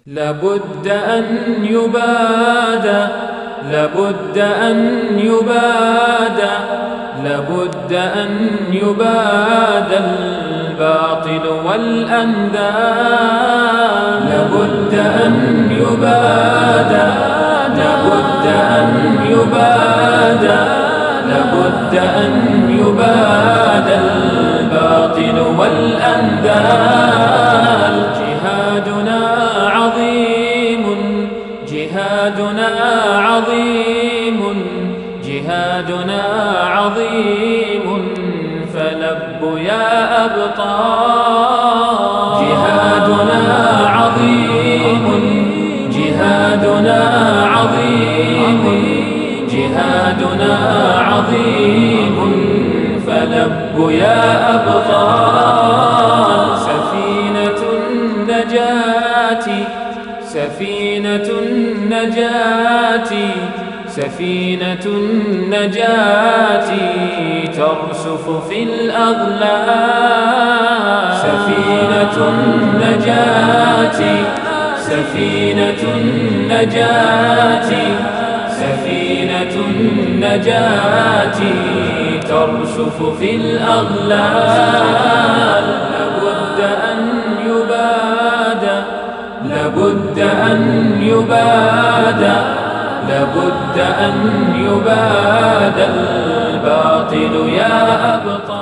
لابد أن يبادى، لابد أن يبادى، لابد أن يبادى الباطل والأنداد. لابد أن يبادى، لابد أن يبادى، لابد أن يبادى الباطل والأنداد. جهادنا عظيم، جهادنا عظيم، جهادنا عظيم، فلبوا يا أبطال. جهادنا عظيم، جهادنا عظيم، جهادنا عظيم، فلبوا يا أبطال. سفينة النجاة، سفينة النجاة، سفينة النجاة ترسف في الأغلال. سفينة النجاة، سفينة النجاة، سفينة النجاة ترسف في الأغلال. لابد أن يبادى، لابد أن يبادى، لابد أن يبادى الباطل يا أبطال.